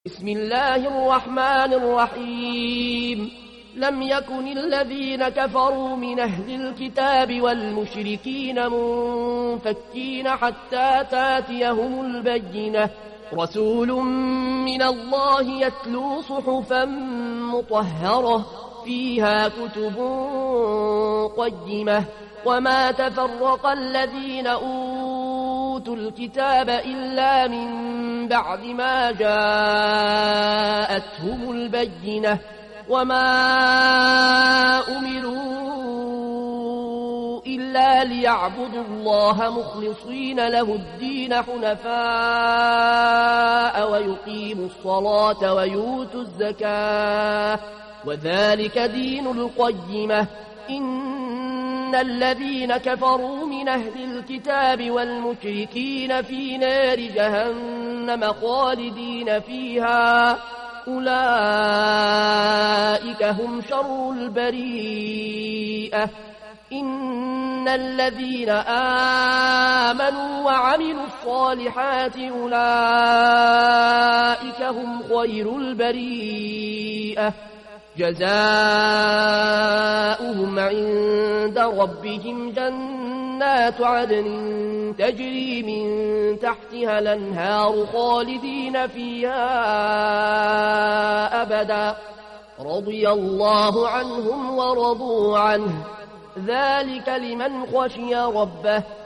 بسم الله الرحمن الرحيم لم يكن الذين كفروا من أهل الكتاب والمشركين منفكين حتى تاتيهم البينة رسول من الله يتلو صحفا مطهرة فيها كتب قيمة وما تفرق الذين أوتوا الكتاب إلا من بعد ما جاءتهم البينة وما أمروا إلا ليعبدوا الله مخلصين له الدين حنفاء ويقيموا الصلاة ويؤتوا الزكاة وذلك دين القيمة إن الذين كفروا من أهل الكتاب والمشركين في نار جهنم خالدين فيها أولئك هم شر البريئة إن الذين آمنوا وعملوا الصالحات أولئك هم خير البريئة جزاؤهم عند ربهم جنات عدن تجري من تحتها الأنهار خالدين فيها أبدا رضي الله عنهم ورضوا عنه ذلك لمن خشي ربه